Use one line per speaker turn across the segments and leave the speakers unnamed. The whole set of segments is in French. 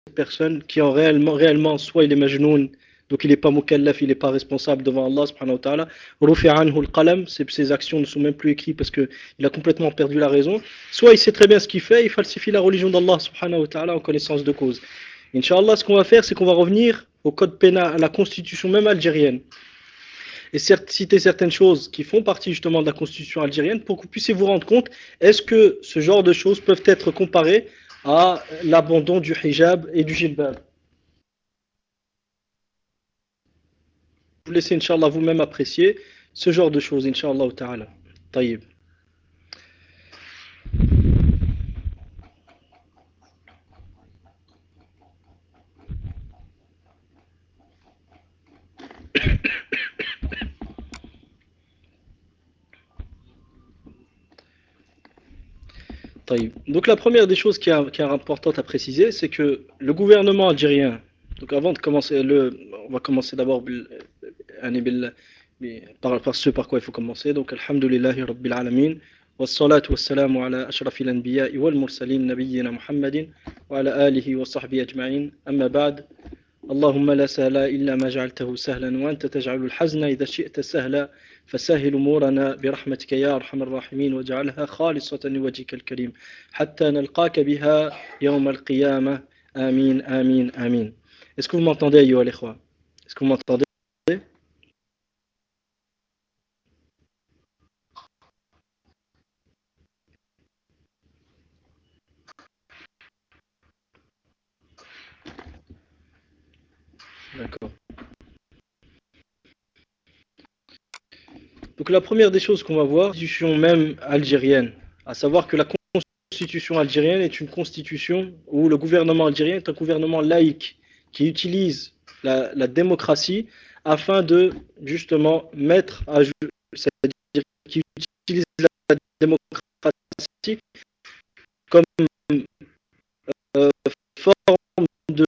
personne qui en réellement, soit il est majnoun, donc il n'est pas mukallaf, il n'est pas responsable devant Allah subhanahu wa ta'ala. Rufi anhu al-qalam, ses actions ne sont même plus écrites parce qu'il a complètement perdu la raison. Soit il sait très bien ce qu'il fait, il falsifie la religion d'Allah subhanahu wa ta'ala en connaissance de cause. Inch'Allah, ce qu'on va faire, c'est qu'on va revenir au code pénal, à la constitution même algérienne, et citer certaines choses qui font partie justement de la constitution algérienne pour que vous puissiez vous rendre compte, est-ce que ce genre de choses peuvent être comparées à l'abandon du hijab et du jilbab. Vous laissez, Inch'Allah, vous-même apprécier ce genre de choses, Inch'Allah ta'ala. Taïb. Taïb. Donc la première des choses qui est importante à préciser, c'est que le gouvernement algérien, donc avant de commencer, on va commencer d'abord par ce par quoi il faut commencer. Donc alhamdulillahi rabbil alamin. والصلاة والسلام على أشرف الأنبياء والمرسلين نبينا محمد وعلى آله وصحبه أجمعين أما بعد اللهم لا سهل إلا ما جعلته سهلا وأنت تجعل الحزن إذا شئت سهلا فسهل أمورنا برحمتك يا أرحم الراحمين واجعلها خالصة لوجهك الكريم حتى نلقاك بها يوم القيامة آمين آمين آمين. Est-ce que vous m'entendez أيها الإخوة? Est-ce que vous m'entendez? D'accord. Donc la première des choses qu'on va voir, la constitution même algérienne, à savoir que la constitution algérienne est une constitution où le gouvernement algérien est un gouvernement laïque qui utilise la démocratie afin de justement mettre à jour, c'est-à-dire qui utilise la démocratie comme euh, forme de,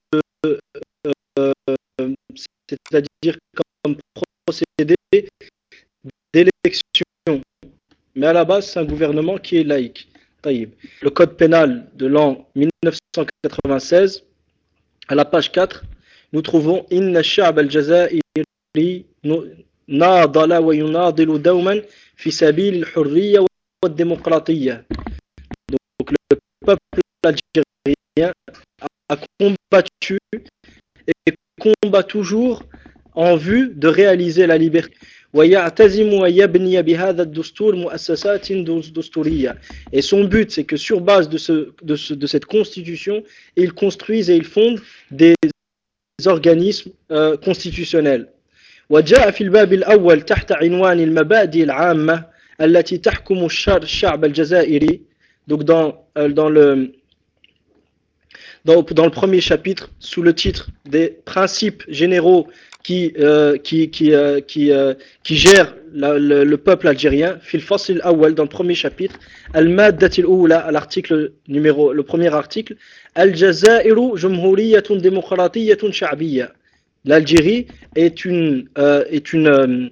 c'est-à-dire comme procédé d'élection. Mais à la base, c'est un gouvernement qui est laïque. Taïb. Le code pénal de l'an 1996, à la page 4, nous trouvons Inna sha'b al-jazairi nadala wa yunadilu dawman fi sabil al-hurriya wa al-démocratie. Donc le peuple algérien a combattu et combat toujours en vue de réaliser la liberté. ويعتزم ويبني بهذا الدستور مؤسسات دستورية. Et son but, c'est que sur base de cette constitution, ils construisent et ils fondent des organismes constitutionnels. وجاء في الباب الأول تحت عنوان المبادئ العامة التي تحكم الشعب الجزائري. Donc dans le premier chapitre, sous le titre des principes généraux qui gèrent le peuple algérien, fil fasl awal, dans le premier chapitre, al-maddatil oula, à le premier article, al-jazairu jumhuriyatun démocratiyatun sha'biyya. L'Algérie est une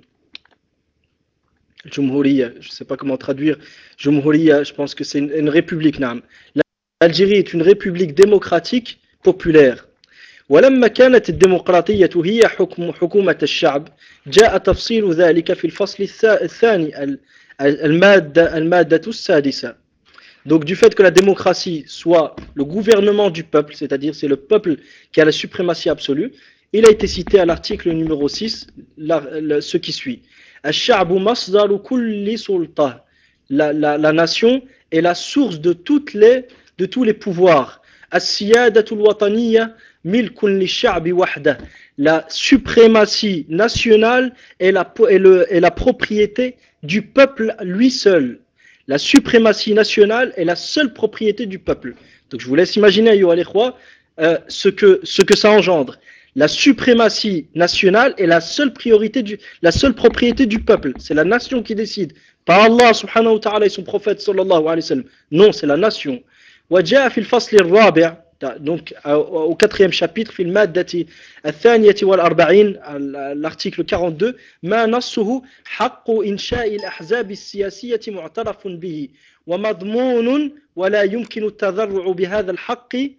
jumhuriya, je ne sais pas comment traduire jumhuriya, je pense que c'est une république, naam. L'Algérie est une république démocratique populaire. ولما كانت الديمقراطية هي حكومة الشعب جاء تفصيل ذلك في الفصل الثاني المادة السادسة. Donc du fait que la démocratie soit le gouvernement du peuple, c'est-à-dire c'est le peuple qui a la suprématie absolue, il a été cité à l'article numéro 6 ce qui suit. الشعب مصدر كل سلطة. La nation est la source de tous les pouvoirs. السيادة الوطنية ملك للشعب وحده. La suprématie nationale est la propriété du peuple lui seul. La suprématie nationale est la seule propriété du peuple. Donc je vous laisse imaginer, ce que ça engendre. La suprématie nationale est la seule propriété du peuple. C'est la nation qui décide. Pas Allah subhanahu wa ta'ala et son prophète sallallahu alayhi wa sallam. Non, c'est la nation. وجاء في الفصل الرابع, donc au quatrième chapitre, في المادة الثانية والأربعين, l'article 42, ما نصه حق إنشاء الأحزاب السياسية معترف به ومضمون ولا يمكن التذرع بهذا الحق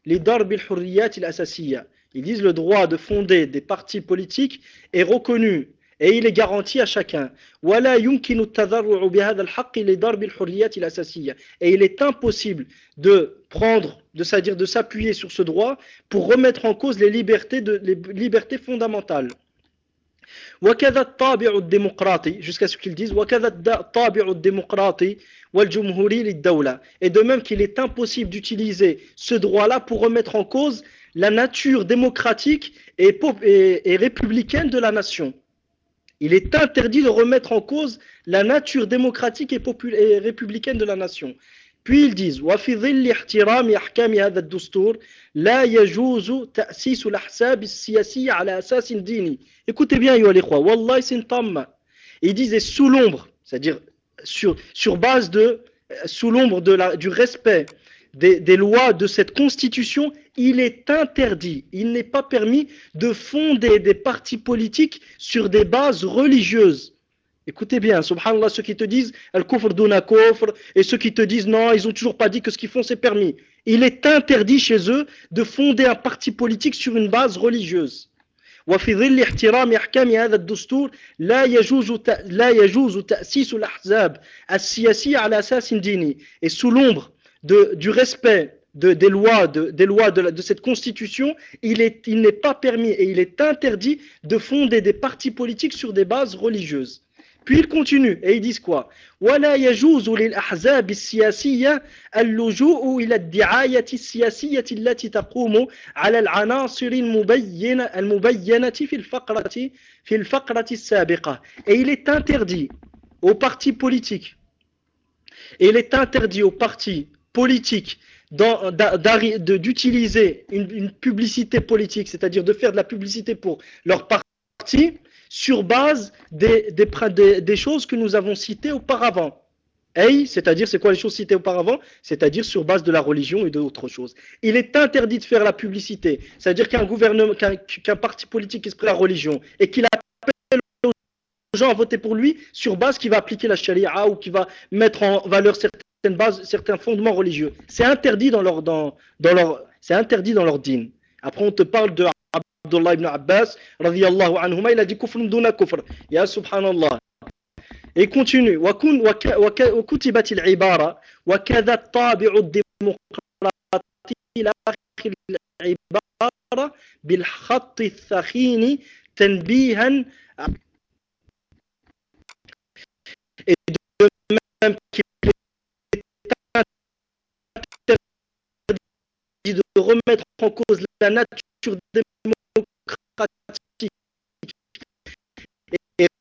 لضرب الحريات الأساسية. Ils disent le droit de fonder des partis politiques est reconnu et il est garanti à chacun. ولا يمكن التذرع بهذا الحق لضرب الحريات الأساسية. Et il est impossible de prendre, c'est-à-dire de s'appuyer sur ce droit pour remettre en cause les libertés fondamentales. وكذا الطابع الديمقراطي, jusqu'à ce qu'ils disent وكذا الطابع الديمقراطي والجمهوري للدولة. Et de même qu'il est impossible d'utiliser ce droit-là pour remettre en cause la nature démocratique et républicaine de la nation. Il est interdit de remettre en cause la nature démocratique et républicaine de la nation. Puis ils disent وفي ظل احترام أحكام هذا الدستور لا يجوز تأسيس الأحزاب السياسية على أساس ديني. Écoutez bien, أيها الإخوة, والله سنطمة. Ils disent et sous l'ombre, c'est-à-dire sur base sous l'ombre du respect des lois de cette constitution, il est interdit, il n'est pas permis de fonder des partis politiques sur des bases religieuses. Écoutez bien, subhanallah, ceux qui te disent al-kufr duna kufr et ceux qui te disent non, ils ont toujours pas dit que ce qu'ils font c'est permis. Il est interdit chez eux de fonder un parti politique sur une base religieuse. وفي ظل احترام أحكام هذا الدستور لا يجوز تأسيس الأحزاب السياسية على أساس ديني. Et sous l'ombre du respect des lois de cette constitution, il n'est pas permis et il est interdit de fonder des partis politiques sur des bases religieuses. Puis ils continuent et ils disent quoi? ولا يجوز للأحزاب السياسية اللجوء إلى الدعاية السياسية التي تقوم على العناصر المبينة في الفقرة السابقة. Et il est interdit aux partis politiques d'utiliser une publicité politique, c'est-à-dire de faire de la publicité pour leur parti sur base des choses que nous avons citées auparavant. C'est-à-dire, c'est quoi les choses citées auparavant? C'est-à-dire sur base de la religion et d'autres choses. Il est interdit de faire la publicité, c'est-à-dire qu'un parti politique qui se prête à la religion et qu'il appelle aux gens à voter pour lui sur base qui va appliquer la charia ou qui va mettre en valeur certaines bases, certains fondements religieux. C'est interdit c'est interdit dans leur dîn. Après, on te parle de Abdullah ibn Abbas, radiyallahu anhuma, il a dit kufr duna kufr. Ya subhanallah. Et continue. وكتبت العبارة وكذا الطابع الديمقراطي إلى آخر العبارة بالخط الثخين تنبيها. Et de même qu'il est interdit de remettre en cause la nature démocratique et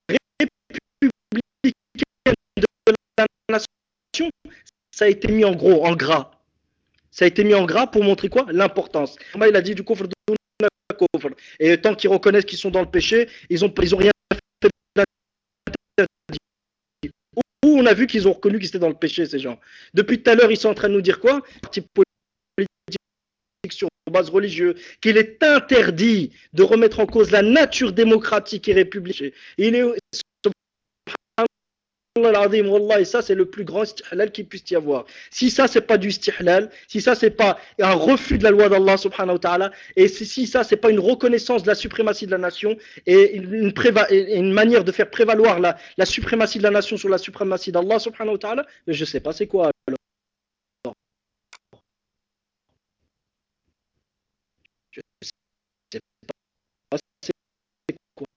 de la nation, ça a été mis en gros, en gras. Ça a été mis en gras pour montrer quoi? L'importance. Il a dit du kufr de kufr. Et tant qu'ils reconnaissent qu'ils sont dans le péché, ils ont rien fait d'interdit. Où on a vu qu'ils ont reconnu qu'ils étaient dans le péché, ces gens. Depuis tout à l'heure, ils sont en train de nous dire quoi? Parti politique sur base religieuse, qu'il est interdit de remettre en cause la nature démocratique et républicaine. Il est Wallah, et ça c'est le plus grand istihlal qu'il puisse y avoir. Si ça c'est pas du istihlal, si ça c'est pas un refus de la loi d'Allah subhanahu wa ta'ala, et si ça c'est pas une reconnaissance de la suprématie de la nation et une manière de faire prévaloir la suprématie de la nation sur la suprématie d'Allah subhanahu wa ta'ala, je sais pas c'est quoi alors. Je sais pas c'est quoi.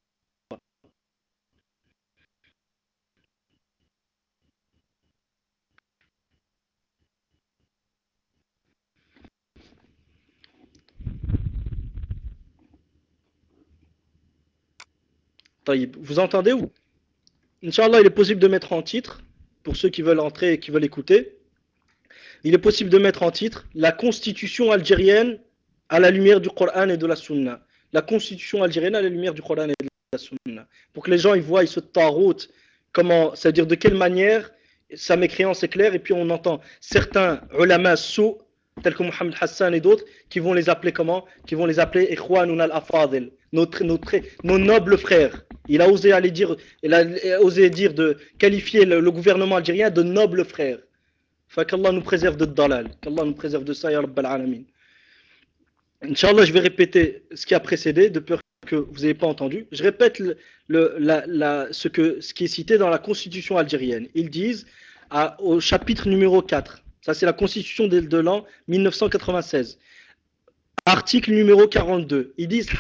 Vous entendez ou? Inch'Allah, il est possible de mettre en titre, pour ceux qui veulent entrer et qui veulent écouter, il est possible de mettre en titre la constitution algérienne à la lumière du Coran et de la Sunna. La constitution algérienne à la lumière du Coran et de la Sunna. Pour que les gens ils voient ce tarout, comment, c'est-à-dire de quelle manière sa mécréance est claire, et puis on entend certains ulama sous, tels que Mohamed Hassan et d'autres, qui vont les appeler comment? Qui vont les appeler Ikhwanuna al-Afadil, nos nobles frères. Il a osé dire de qualifier le gouvernement algérien de nobles frères. Qu'Allah nous préserve de dalal, qu'Allah nous préserve de ça, ya Rabbal Alamin. Inch'Allah, je vais répéter ce qui a précédé, de peur que vous n'ayez pas entendu. Je répète ce qui est cité dans la constitution algérienne. Ils disent au chapitre numéro 4, ça c'est la constitution de l'an 1996, article numéro 42, ils disent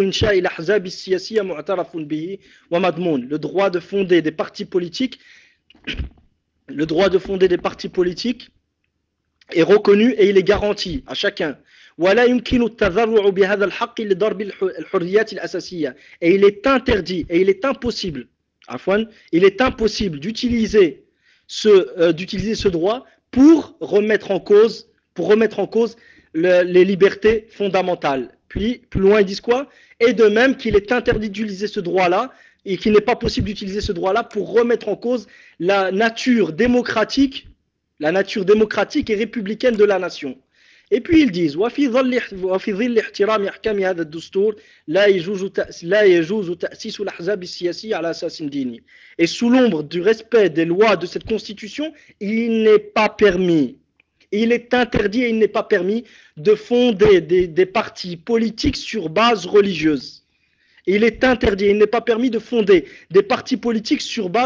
le droit de fonder des partis politiques, le droit de fonder des partis politiques est reconnu et il est garanti à chacun. ولا يمكن التذرع بهذا الحق لضرب الحريات الأساسية. Et il est interdit et il est impossible, il est impossible d'utiliser ce droit pour remettre en cause les libertés fondamentales. Puis, plus loin, ils disent quoi? Et de même qu'il est interdit d'utiliser ce droit-là et qu'il n'est pas possible d'utiliser ce droit-là pour remettre en cause la nature démocratique et républicaine de la nation. Et puis ils disent وفي ظل احترام أحكام هذا الدستور لا يجوز تأسيس الأحزاب السياسية على أساس ديني. Et sous l'ombre du respect des lois de cette constitution, il n'est pas permis, il est interdit et il n'est pas permis de fonder des partis politiques sur base religieuse. Il est interdit, il n'est pas permis de fonder des partis politiques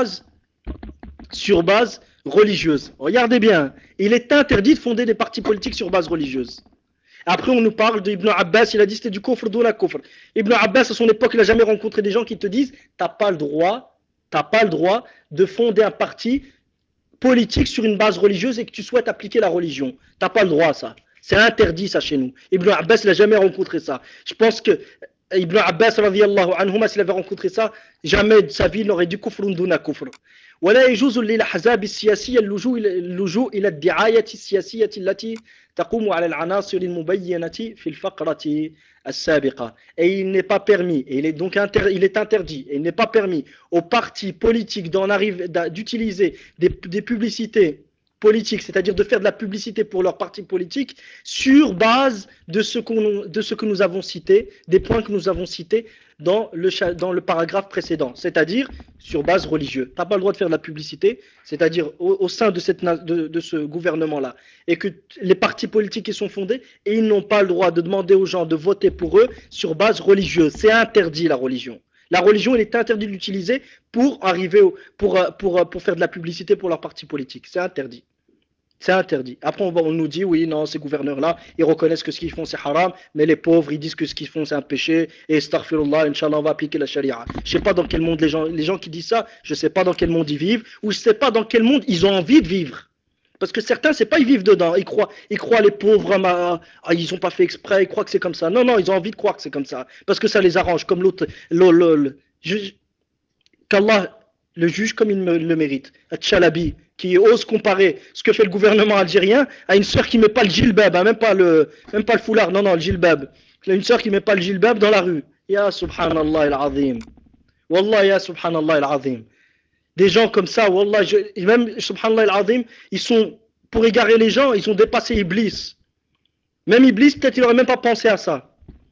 sur base religieuse. Regardez bien, il est interdit de fonder des partis politiques sur base religieuse. Après, on nous parle d'Ibn Abbas, il a dit c'était du kufr, d'où la kufr. Ibn Abbas, à son époque, il n'a jamais rencontré des gens qui te disent t'as pas le droit de fonder un parti politique sur une base religieuse et que tu souhaites appliquer la religion. T'as pas le droit à ça. C'est interdit ça chez nous. Ibn Abbas, il n'a jamais rencontré ça. Je pense que Ibn Abbas, radiallahu anhuma, s'il avait rencontré ça, jamais de sa vie, il n'aurait dit kufrun duna kufr. ولا يجوز للأحزاب السياسية اللجوء إلى الدعاية السياسية التي تقوم على العناصر المبينة في الفقرة السابقة. Et il n'est pas permis, et il est donc il est interdit, et il n'est pas permis aux partis politiques d'utiliser des publicités politique, c'est-à-dire de faire de la publicité pour leur parti politique sur base de ce que nous avons cité, des points que nous avons cités dans le paragraphe précédent, c'est-à-dire sur base religieuse. Tu n'as pas le droit de faire de la publicité, c'est-à-dire au sein de ce gouvernement-là, et que les partis politiques qui sont fondés, et ils n'ont pas le droit de demander aux gens de voter pour eux sur base religieuse. C'est interdit la religion. La religion, il est interdit de l'utiliser pour faire de la publicité pour leur parti politique. C'est interdit. C'est interdit. Après, on nous dit, oui, non, ces gouverneurs-là, ils reconnaissent que ce qu'ils font, c'est haram, mais les pauvres, ils disent que ce qu'ils font, c'est un péché, et astaghfirullah, Inch'Allah, on va appliquer la charia. Je sais pas dans quel monde les gens qui disent ça, je sais pas dans quel monde ils vivent, ou je sais pas dans quel monde ils ont envie de vivre. Parce que certains, c'est pas ils vivent dedans, ils croient les pauvres, ils ont pas fait exprès, ils croient que c'est comme ça. Non, non, ils ont envie de croire que c'est comme ça, parce que ça les arrange, comme l'autre, qu'Allah le juge comme il le mérite. Chalabi, qui ose comparer ce que fait le gouvernement algérien à une sœur qui met pas le djilbab, hein, même pas le foulard, non, non, le djilbab. Une sœur qui met pas le djilbab dans la rue. Ya subhanallah al-azim. Wallah, ya subhanallah al-azim. Des gens comme ça, wallah, même subhanallah al-azim, ils sont, pour égarer les gens, ils ont dépassé Iblis. Même Iblis, peut-être il aurait même pas pensé à ça.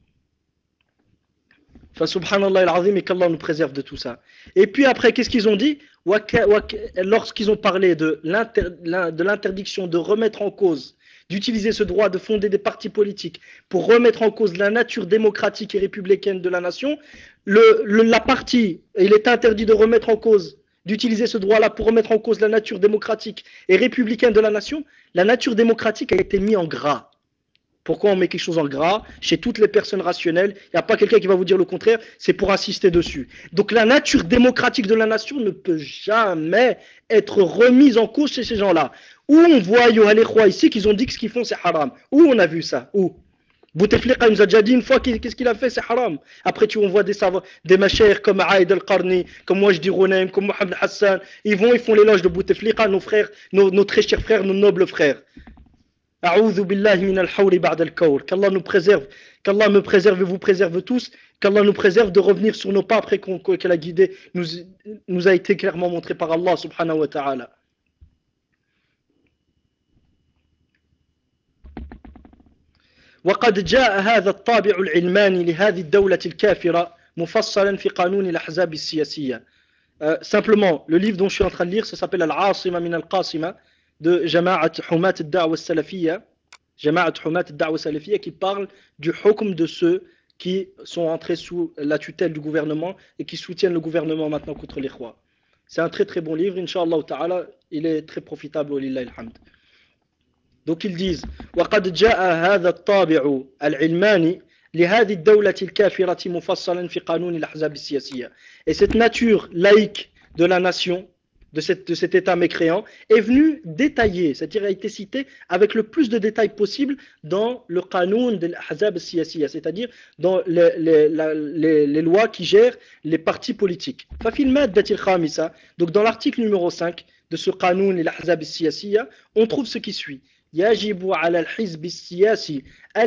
Enfin, subhanallah al-azim, et qu'Allah nous préserve de tout ça. Et puis après, qu'est-ce qu'ils ont dit? Lorsqu'ils ont parlé de l'interdiction de remettre en cause, d'utiliser ce droit de fonder des partis politiques pour remettre en cause la nature démocratique et républicaine de la nation, la partie, il est interdit de remettre en cause, d'utiliser ce droit-là pour remettre en cause la nature démocratique et républicaine de la nation. La nature démocratique a été mise en gras. Pourquoi on met quelque chose en gras? Chez toutes les personnes rationnelles, il n'y a pas quelqu'un qui va vous dire le contraire, c'est pour insister dessus. Donc la nature démocratique de la nation ne peut jamais être remise en cause chez ces gens-là. Où on voit Yohanekwa ici qu'ils ont dit que ce qu'ils font c'est haram. Où on a vu ça? Où? Bouteflika nous a déjà dit une fois qu'est-ce qu'il a fait, c'est haram. Après tu envoies des machères comme Aïd al-Qarni, comme moi je dis Ronem, comme Mohamed Hassan, ils font l'éloge de Bouteflika, nos frères, nos très chers frères, nos nobles frères. A'udhu billahi min al-hawli ba'd al-kawr. Qu'Allah nous préserve, qu'Allah me préserve et vous préserve tous, qu'Allah nous préserve de revenir sur nos pas après que la guidée nous a été clairement montrée par Allah subhanahu wa ta'ala. وقد جاء هذا الطابع العلماني لهذه الدولة الكافرة مفصلا في قانون الأحزاب السياسية. Simplement, le livre dont je suis en train de lire, ça s'appelle Al-Asima min al-Qasima de Jama'at Humat al-Da'wa al-Salafiyya. Jama'at Humat ad-Da'wa Salafiyya, qui parle du hukm de ceux qui sont entrés sous la tutelle du gouvernement et qui soutiennent le gouvernement maintenant contre les rois. C'est un très très bon livre, Inch'Allah ta'ala, il est très profitable, walillahi alhamd. Donc ils disent وقد جاء هذا الطابع العلماني لهذه الدولة الكافرة مفصلا في قانون الأحزاب السياسية. Et cette nature laïque de la nation, de cet État mécréant, est venue détailler, c'est-à-dire a été cité avec le plus de détails possible dans le qanoun de l'Ahzab al-Siyasiyya, c'est-à-dire dans les lois qui gèrent les partis politiques. ففي المادة الخامسة, donc dans l'article numéro 5 de ce qanoun l'Ahzab al-Siyasiyya, on trouve ce qui suit. يجب على الحزب السياسي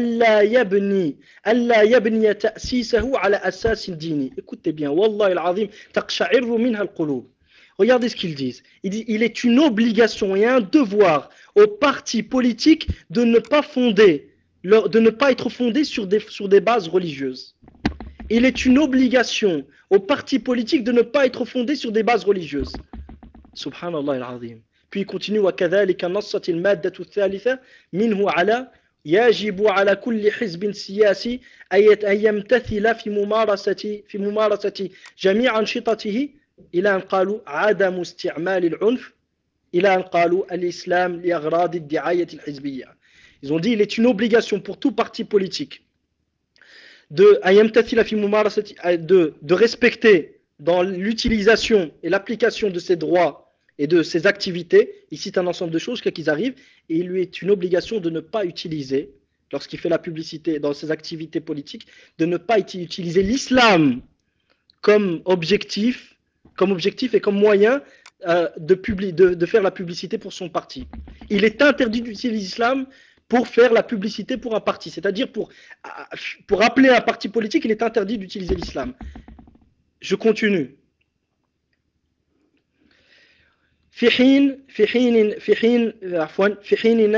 ألا يبني تأسيسه على أساس ديني. Écoutez bien, والله العظيم تقشعر منها القلوب. Regardez ce qu'ils disent. Il est une obligation et un devoir aux partis politiques de ne pas être fondés sur des bases religieuses. Il est une obligation aux partis politiques de ne pas être fondés sur des bases religieuses. Subhanallah al-Azim. Puis il continue وكذلك نصت المادة الثالثة منه على يجب على كل حزب سياسي أن يمتثل في ممارسة جميع أنشطته إلى أن قالوا عدم استعمال العنف إلى أن قالوا الإسلام لأغراض الدعاية الحزبية. Ils ont dit il est une obligation pour tout parti politique de respecter dans l'utilisation et l'application de ses droits et de ses activités. Il cite un ensemble de choses qu'ils arrivent, et il lui est une obligation de ne pas utiliser, lorsqu'il fait la publicité dans ses activités politiques, de ne pas utiliser l'islam comme objectif et comme moyen de faire la publicité pour son parti. Il est interdit d'utiliser l'islam pour faire la publicité pour un parti, c'est-à-dire pour appeler un parti politique, il est interdit d'utiliser l'islam. Je continue. في حين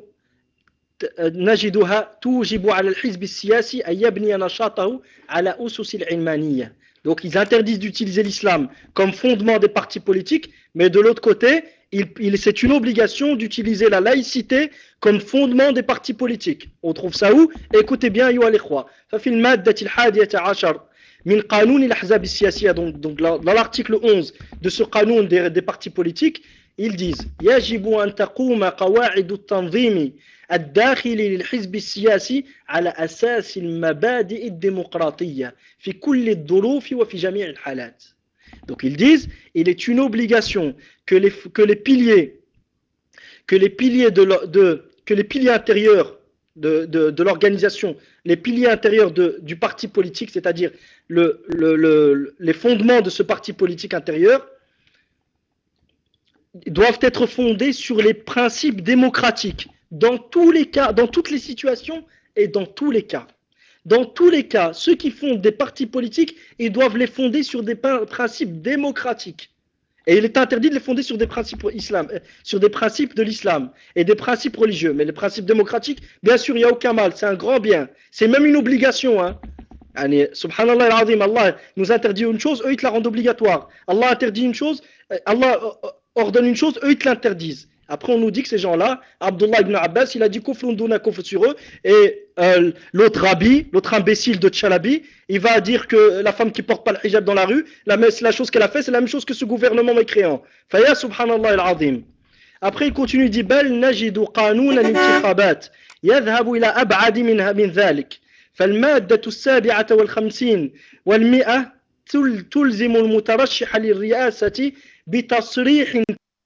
نجدها توجب على الحزب السياسي أن يبني نشاطه على أسس العلمانية. Donc ils interdisent d'utiliser l'islam comme fondement des partis politiques, mais de l'autre côté, c'est une obligation d'utiliser la laïcité comme fondement des partis politiques. On trouve ça où? Écoutez bien, أيها الإخوة. ففي المادة الحادية عشر من قانون الأحزاب السياسية, donc dans l'article 11 de ce قانون des partis politiques, ils disent يجب أن تقوم قواعد التنظيم الداخلي للحزب السياسي على أساس المبادئ الديمقراطية في كل الظروف وفي جميع الحالات. Donc ils disent il est une obligation que les piliers intérieurs de l'organisation, les piliers intérieurs du parti politique, c'est-à-dire les fondements de ce parti politique intérieur, doivent être fondés sur les principes démocratiques, dans tous les cas, dans toutes les situations et dans tous les cas. Dans tous les cas, ceux qui fondent des partis politiques, ils doivent les fonder sur des principes démocratiques. Et il est interdit de les fonder sur des principes de l'islam et des principes religieux. Mais les principes démocratiques, bien sûr, il n'y a aucun mal, c'est un grand bien. C'est même une obligation. Hein. Subhanallah al-Azim, Allah nous interdit une chose, eux ils te la rendent obligatoire. Allah interdit une chose, Allah ordonne une chose, eux ils te l'interdisent. Après on nous dit que ces gens-là, Abdullah ibn Abbas, il a dit kufrun duna kufr sur eux, et l'autre imbécile de Tchalabi, il va dire que la femme qui porte pas le hijab dans la rue, la chose qu'elle a fait, c'est la même chose que ce gouvernement mécréant. Faya subhanallah al-Azim. Après il continue, il dit bal najidu qanoun al-intikhabat yadhhabu ila ab'ad min dhalik. فالمادة السابعة والخمسين والمئة تلزم المترشح للرئاسة بتصريح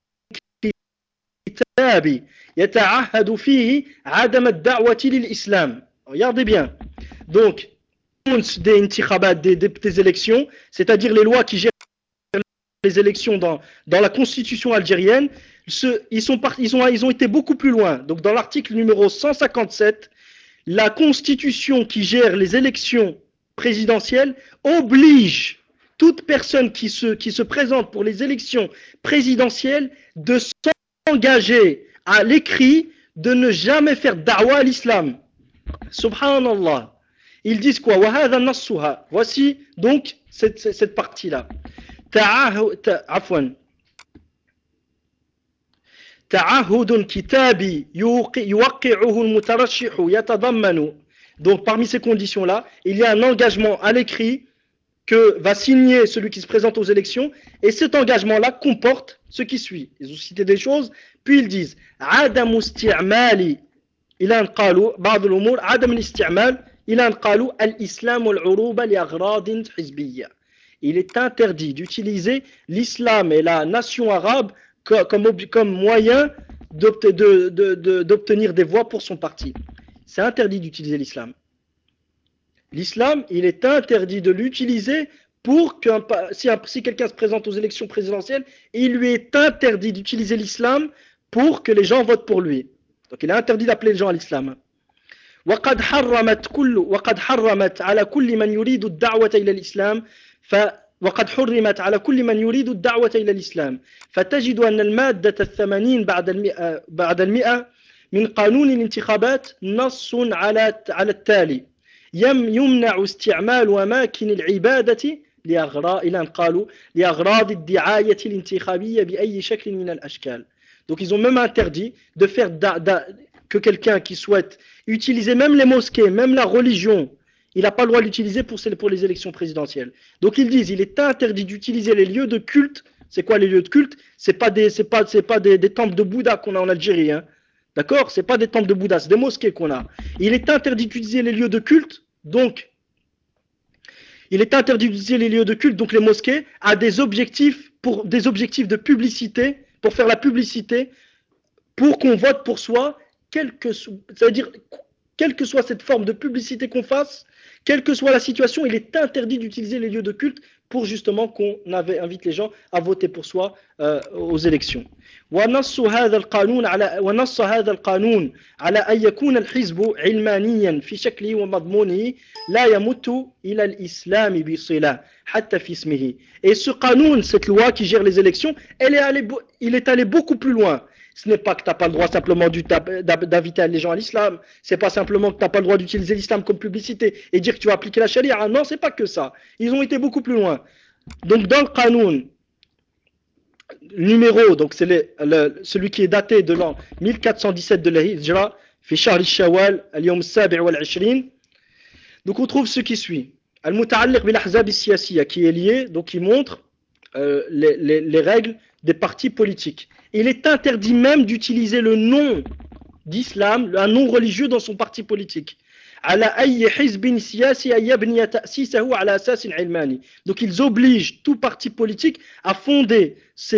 كتابي يتعهد فيه عدم الدعوة للإسلام. Regardez bien. Donc, des intikhabat, des élections, c'est-à-dire les lois qui gèrent les élections dans la constitution algérienne, ils ont été beaucoup plus loin. Donc, dans l'article numéro 157, la constitution qui gère les élections présidentielles oblige toute personne qui se présente pour les élections présidentielles de s'engager à l'écrit de ne jamais faire da'wa à l'islam. Subhanallah. Ils disent quoi? Voici donc cette partie-là. تعهد كتابي يوقعه المترشح يتضمن. Donc parmi ces conditions-là, il y a un engagement à l'écrit que va signer celui qui se présente aux élections, et cet engagement-là comporte ce qui suit. Ils ont cité des choses, puis ils disent عدم استعمال إلى أن قالوا بعض الأمور عدم الاستعمال إلى أن قالوا الإسلام والعروبة لأغراض حزبية. Il est interdit d'utiliser l'islam et la nation arabe comme moyen d'obtenir des voix pour son parti. C'est interdit d'utiliser l'islam. L'islam, il est interdit de l'utiliser pour que si quelqu'un se présente aux élections présidentielles, il lui est interdit d'utiliser l'islam pour que les gens votent pour lui. Donc il est interdit d'appeler les gens à l'islam. وقد حرمت على كل من يريد الدعوة إلى الإسلام وقد حرمت على كل من يريد الدعوة إلى الإسلام فتجد أن المادة 80 بعد المئة من قانون الانتخابات نص على التالي يمنع استعمال أماكن العبادة لأغراض الدعاية الانتخابية بأي شكل من الأشكال. Donc ils ont même interdit de faire que quelqu'un qui souhaite utiliser même les mosquées, même la religion, il n'a pas le droit de l'utiliser pour les élections présidentielles. Donc ils disent il est interdit d'utiliser les lieux de culte. C'est quoi les lieux de culte? C'est pas des temples de Bouddha qu'on a en Algérie, hein. D'accord? C'est pas des temples de Bouddha, c'est des mosquées qu'on a. Il est interdit d'utiliser les lieux de culte, donc il est interdit d'utiliser les lieux de culte, donc les mosquées, à des objectifs de publicité, pour faire la publicité, pour qu'on vote pour soi, c'est-à-dire quelle que soit cette forme de publicité qu'on fasse, quelle que soit la situation, il est interdit d'utiliser les lieux de culte pour justement qu'on invite les gens à voter pour soi aux élections. ونص هذا القانون على أن يكون الحزب علمانيا في شكله ومضمونه لا يمت إلى الإسلام بصلة حتى في اسمه. Et ce qanoun, cette loi qui gère les élections, il est allé beaucoup plus loin. Ce n'est pas que tu n'as pas le droit simplement d'inviter les gens à l'islam. C'est pas simplement que tu n'as pas le droit d'utiliser l'islam comme publicité et dire que tu vas appliquer la charia. Non, c'est pas que ça. Ils ont été beaucoup plus loin. Donc dans le qanoun numéro, donc c'est celui qui est daté de l'an 1417 de la Hijra, fi shahr shawwal, al-yawm as-sabi' wal-'ishrin. Donc on trouve ce qui suit. Al-muta'alliq bil-ahzab as-siyasiyya, qui est lié, donc qui montre les règles des partis politiques. Il est interdit même d'utiliser le nom d'islam, un nom religieux dans son parti politique. Donc ils obligent tout parti politique à fonder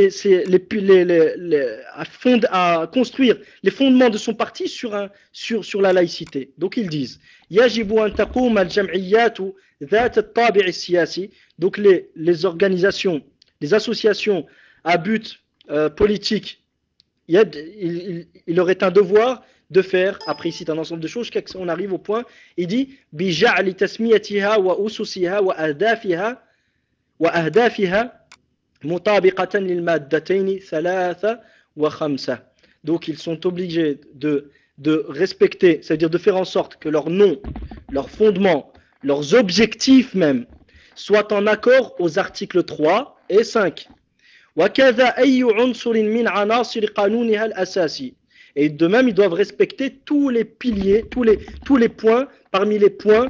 à construire les fondements de son parti sur la laïcité. Donc ils disent donc les organisations, les associations à but politique, il aurait un devoir de faire, après il cite un ensemble de choses, jusqu'à ce qu'on arrive au point, il dit بِجَعْلِ تَسْمِيَتِهَا وَأُسُسِهَا وَأَهْدَافِهَا مُطَابِقَةً لِلْمَادَّتَيْنِ ثَلَاثَ وَخَمْسَةَ. Donc ils sont obligés de respecter, c'est-à-dire de faire en sorte que leur nom, leur fondement, leurs objectifs même, soient en accord aux articles 3 et 5. وكذا أي عنصر من عناصر قانونها الأساسي. Et de même, ils doivent respecter tous les piliers, tous les points, parmi les points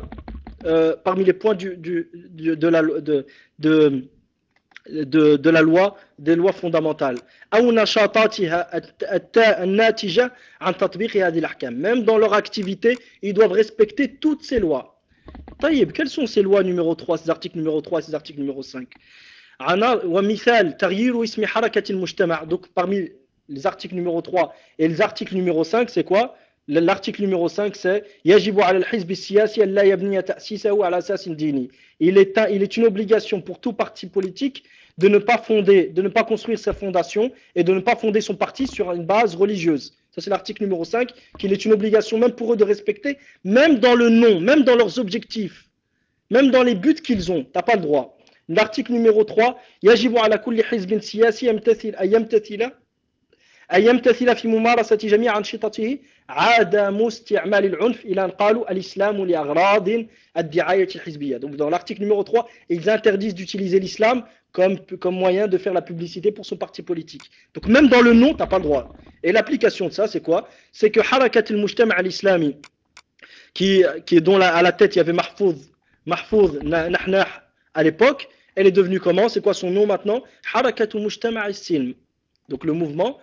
de la loi, des lois fondamentales. أو نشاطاتها الناتجة عن تطبيق هذه الأحكام. Même dans leur activité, ils doivent respecter toutes ces lois. طيب, quelles sont ces lois numéro 3, ces articles numéro 3, ces articles numéro 5? ومثال تغيير اسم حركة المجتمع. Donc parmi les articles numéro 3 et les articles numéro 5, c'est quoi? L'article numéro 5, c'est يجب على الحزب السياسي أن لا يبني تأسيسه على أساس ديني. Il est une obligation pour tout parti politique de ne pas construire sa fondation et de ne pas fonder son parti sur une base religieuse. Ça, c'est l'article numéro 5, qu'il est une obligation même pour eux de respecter, même dans le nom, même dans leurs objectifs, même dans les buts qu'ils ont. Tu n'as pas le droit. L'article numéro 3, يجب على كل حزب سياسي أن يمتثل أن يمتثل في ممارسة جميع أنشطته عدم استعمال العنف إلى أن قالوا الإسلام لأغراض الدعاية الحزبية. Donc dans l'article numéro 3, ils interdisent d'utiliser l'islam comme moyen de faire la publicité pour son parti politique. Donc même dans le nom, tu n'as pas le droit. Et l'application de ça, c'est quoi? C'est que Harakat al-Mujtama' al-Islami, dont à la tête il y avait Mahfouz Nahnah à l'époque, elle est devenue comment? C'est quoi son nom maintenant? Harakat al-Mujtama' al-Silm. Donc le mouvement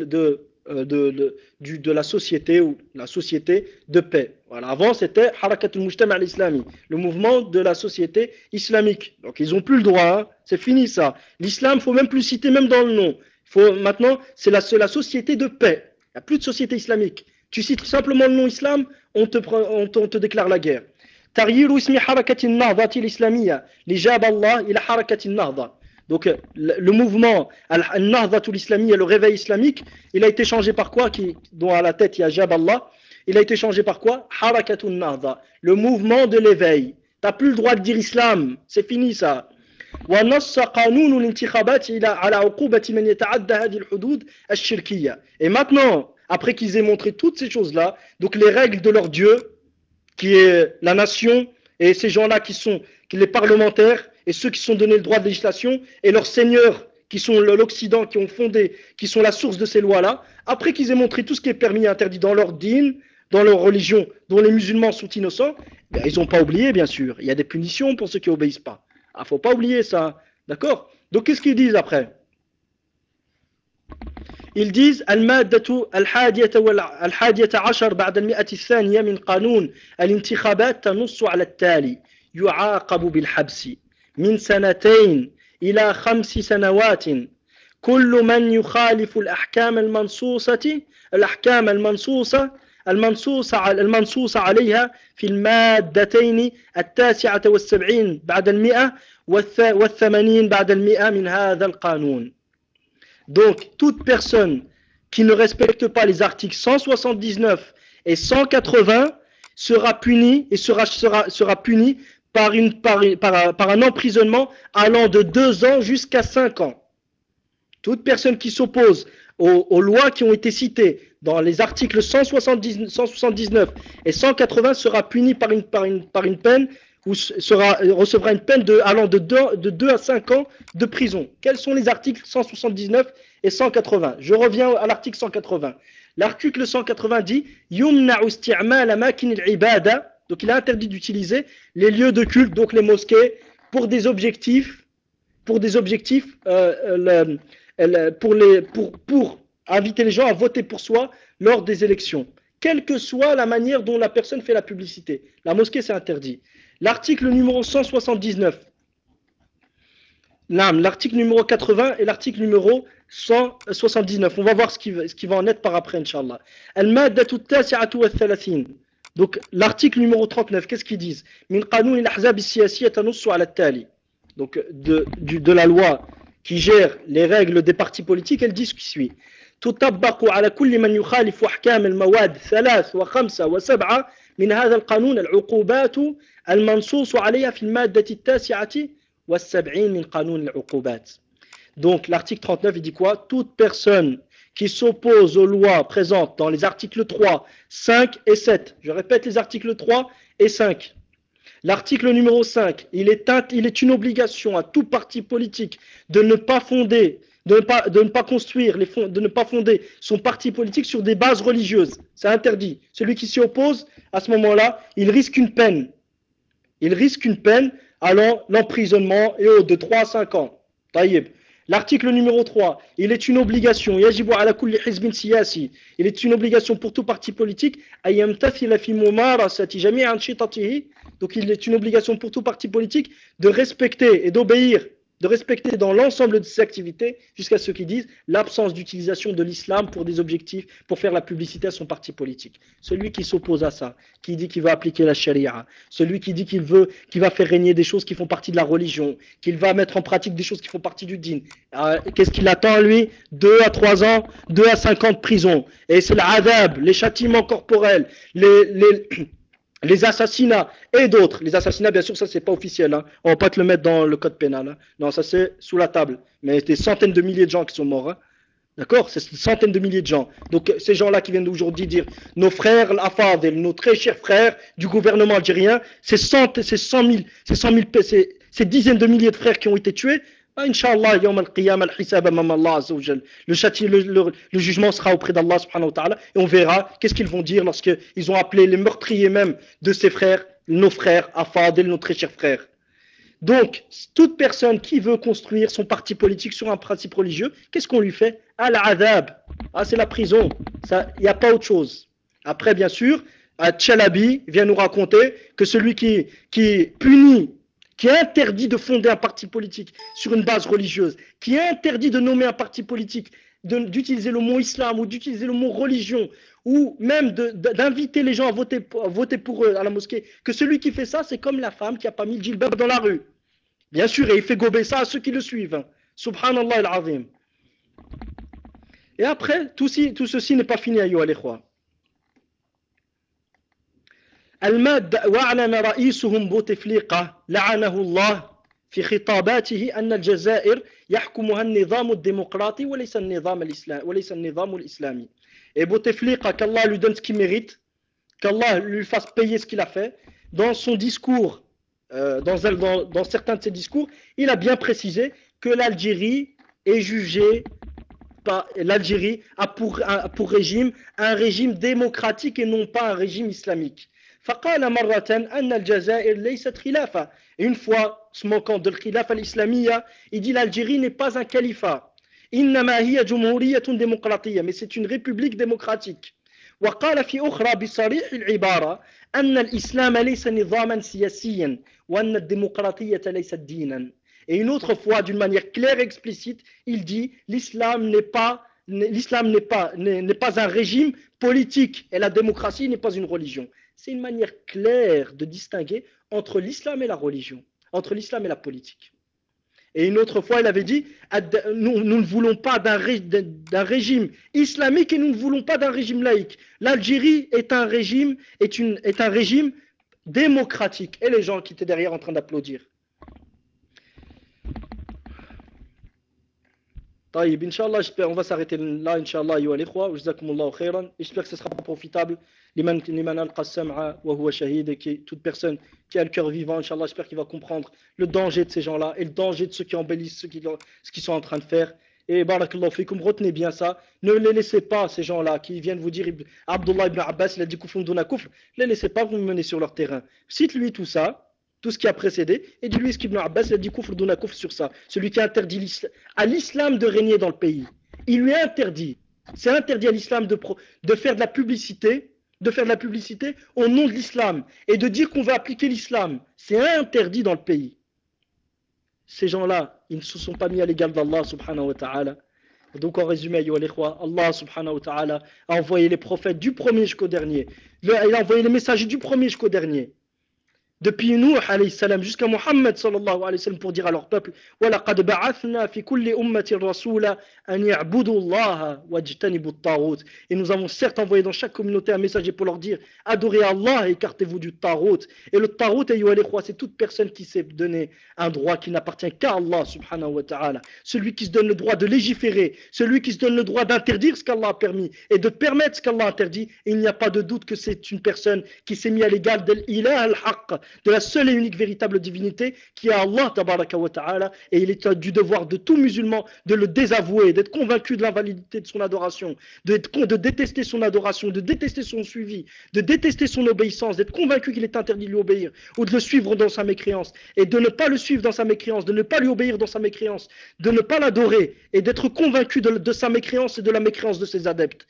de la société ou la société de paix. Voilà. Avant c'était Harakat al-Mujtama' al-Islami, le mouvement de la société islamique. Donc ils n'ont plus le droit, hein. C'est fini ça. L'islam, il ne faut même plus citer même dans le nom. Maintenant, c'est la société de paix. Il n'y a plus de société islamique. Tu cites simplement le nom islam, on te déclare la guerre. تغيير اسم حركة النهضة الإسلامية لجاب الله إلى حركة النهضة. Donc le mouvement Al-Nahda l'Islamiyya, le réveil islamique, il a été changé par quoi, dont à la tête il y a Jab Allah, il a été changé par quoi? Harakatun Nahda, le mouvement de l'éveil. T'as plus le droit de dire islam, c'est fini ça. ونص قانون الانتخابات على عقوبة من يتعدى هذه الحدود الشركية. Et maintenant, après qu'ils aient montré toutes ces choses-là, donc les règles de leur Dieu, qui est la nation, et ces gens-là qui les parlementaires, et ceux qui sont donnés le droit de législation, et leurs seigneurs, qui sont l'Occident, qui ont fondé, qui sont la source de ces lois-là, après qu'ils aient montré tout ce qui est permis et interdit dans leur dîne, dans leur religion, dont les musulmans sont innocents, ben, ils n'ont pas oublié, bien sûr. Il y a des punitions pour ceux qui n'obéissent pas. Il ne faut pas oublier ça. D'accord? Donc, qu'est-ce qu'ils disent après? Ils disent المادة الحادية عشر بعد المئة الثانية من قانون الانتخابات تنص على التالي: يعاقب بالحبس من 2 إلى 5 سنوات كل من يخالف الأحكام المنصوصة عليها في المادتين 79 بعد المئة 80 بعد المئة من هذا القانون. Donc, toute personne qui ne respecte pas les articles 179 et 180 sera punie et sera punie par un emprisonnement allant de 2 ans jusqu'à 5 ans. Toute personne qui s'oppose aux lois qui ont été citées dans les articles 179 et 180 sera punie par une peine ou recevra une peine allant de 2 à 5 ans de prison. Quels sont les articles 179 et 180? Je reviens à l'article 180. L'article 180 dit Yumna'u isti'mal makin al-ibada. Donc il a interdit d'utiliser les lieux de culte, donc les mosquées, pour des objectifs pour inviter les gens à voter pour soi lors des élections, quelle que soit la manière dont la personne fait la publicité. La mosquée, c'est interdit. L'article numéro 179, l'article numéro 80 et l'article numéro 179. On va voir ce qui va en être par après, Inch'Allah. Al-Maddatu at-tasi'atu wa-thalathine. Donc, l'article numéro 39, qu'est-ce qu'ils disent? Min qanoun al-ahzab as-siyasiyya tanussu ala at-tali. Donc, de la loi qui gère les règles des partis politiques, elle dit ce qui suit. تطبق على كل من يخالف أحكام المواد 3 و5 و7 من هذا القانون العقوبات المنصوص عليها في المادة 79 من قانون العقوبات. Donc l'article 39 il dit quoi? Toute personne qui s'oppose aux lois présentes dans les articles 3, 5 et 7. Je répète les articles 3 et 5. L'article numéro 5, il est une obligation à tout parti politique de ne pas fonder, de ne pas construire, de ne pas fonder son parti politique sur des bases religieuses. C'est interdit. Celui qui s'y oppose, à ce moment-là, il risque une peine. Il risque une peine allant l'emprisonnement et de 3 à 5 ans. Taïeb. L'article numéro 3, il est une obligation, il est une obligation pour tout parti politique, donc il est une obligation pour tout parti politique de respecter et d'obéir, de respecter dans l'ensemble de ses activités, jusqu'à ce qu'ils disent l'absence d'utilisation de l'islam pour des objectifs, pour faire la publicité à son parti politique. Celui qui s'oppose à ça, qui dit qu'il va appliquer la charia, celui qui dit qu'il va faire régner des choses qui font partie de la religion, qu'il va mettre en pratique des choses qui font partie du dîn, qu'est-ce qu'il attend lui? 2 à 3 ans, 2 à 5 ans de prison. Et c'est l'adab, les châtiments corporels, les assassinats et d'autres. Les assassinats, bien sûr, ça c'est pas officiel. Hein. On va pas te le mettre dans le code pénal. Hein. Non, ça c'est sous la table. Mais des centaines de milliers de gens qui sont morts. Hein. D'accord? C'est des centaines de milliers de gens. Donc, ces gens-là qui viennent aujourd'hui dire nos frères, l'Afadel, nos très chers frères du gouvernement algérien, c'est 100 000, ces dizaines de milliers de frères qui ont été tués. Ah, Inch'Allah, Yawm al-Qiyam al-Hisab amam Allah Azza wa Jal. Le jugement sera auprès d'Allah subhanahu wa ta'ala et on verra qu'est-ce qu'ils vont dire lorsqu'ils ont appelé les meurtriers même de ces frères, nos frères, Afadel, nos très chers frères. Donc, toute personne qui veut construire son parti politique sur un principe religieux, qu'est-ce qu'on lui fait? Al-Adhab. Ah, c'est la prison. Il n'y a pas autre chose. Après, bien sûr, Tchalabi vient nous raconter que celui qui punit, qui interdit de fonder un parti politique sur une base religieuse, qui interdit de nommer un parti politique, d'utiliser le mot islam ou d'utiliser le mot religion, ou même d'inviter les gens à voter pour eux à la mosquée, que celui qui fait ça, c'est comme la femme qui n'a pas mis le djilbab dans la rue. Bien sûr, et il fait gober ça à ceux qui le suivent. Subhanallah al-Azim. Et après, tout ceci n'est pas fini, ayyuha al-ikhwa. المادة وأعلن رئيسهم بوتفليقة لعنه الله في خطاباته أن الجزائر يحكمها النظام الديمقراطي وليس النظام الإسلامي. Et Bouteflika, qu'Allah lui donne ce qu'il mérite, qu'Allah lui fasse payer ce qu'il a fait, dans son discours, dans certains de ses discours, il a bien précisé que l'Algérie est jugée, l'Algérie a pour régime un régime démocratique et non pas un régime islamique. فقال مرة أن الجزائر ليست خلافة. Et une fois, se moquant de l'Khilafa l'islamiyya, il dit l'Algérie n'est pas un califat. إنما هي جمهورية ديمقراطية. Mais c'est une république démocratique. وقال في أخرى بصريح العبارة أن الإسلام ليس نظاما سياسيا وأن الديمقراطية ليست دينا. Et une autre fois, d'une manière claire et explicite, il dit l'islam n'est pas un régime politique et la démocratie n'est pas une religion. C'est une manière claire de distinguer entre l'islam et la religion, entre l'islam et la politique. Et une autre fois, il avait dit nous ne voulons pas d'un régime islamique et nous ne voulons pas d'un régime laïque. L'Algérie est un régime démocratique. Et les gens qui étaient derrière en train d'applaudir. طيب Inch'Allah, on va s'arrêter là Inch'Allah ayyuha al-ikhwa wa jazakumullahu khairan. J'espère que ce sera profitable liman alqa as-sam'a wa huwa shahid, et que toute personne qui a le cœur vivant Inch'Allah, j'espère qu'il va comprendre le danger de ces gens-là et le danger de ceux qui embellissent ce qu'ils sont en train de faire. Et barakallahu fikum, retenez bien ça, ne les laissez pas, ces gens-là qui viennent vous dire Abdullah ibn Abbas il a dit kufrun duna kufr, ne les laissez pas vous mener sur leur terrain. Cite-lui tout ça, tout ce qui a précédé, et dis-lui ce qu'Ibn Abbas il a dit kufr duna kufr sur ça. Celui qui interdit à l'islam de régner dans le pays. Il lui a interdit. C'est interdit à l'islam de faire de la publicité au nom de l'islam et de dire qu'on va appliquer l'islam. C'est interdit dans le pays. Ces gens-là, ils ne se sont pas mis à l'égal d'Allah subhanahu wa ta'ala. Donc en résumé, Allah subhanahu wa ta'ala a envoyé les prophètes du premier jusqu'au dernier. Il a envoyé les messagers du premier jusqu'au dernier. Depuis Nuh alayhi salam jusqu'à Muhammad sallallahu alayhi wa sallam pour dire à leur peuple وَلَقَدْ بَعَثْنَا فِي كُلِّ أُمَّةٍ رَسُولًا أَنْ يَعْبُدُوا اللَّهَ وَاجْتَنِبُوا الطَّاغُوتَ. Et nous avons certes envoyé dans chaque communauté un messager pour leur dire adorez Allah et écartez-vous du tarout. Et le tarout, c'est toute personne qui s'est donné un droit qui n'appartient qu'à Allah subhanahu wa ta'ala. Celui qui se donne le droit de légiférer, celui qui se donne le droit d'interdire ce qu'Allah a permis et de permettre ce qu'Allah a interdit. Et il n'y a pas de doute que c'est une personne qui s'est mise à l'égal de l'ilah al-haqq, de la seule et unique véritable divinité qui est Allah tabaraka wa ta'ala, et il est du devoir de tout musulman de le désavouer, d'être convaincu de l'invalidité de son adoration, de détester son adoration, de détester son suivi, de détester son obéissance, d'être convaincu qu'il est interdit de lui obéir ou de le suivre dans sa mécréance, et de ne pas le suivre dans sa mécréance, de ne pas lui obéir dans sa mécréance, de ne pas l'adorer et d'être convaincu de sa mécréance et de la mécréance de ses adeptes.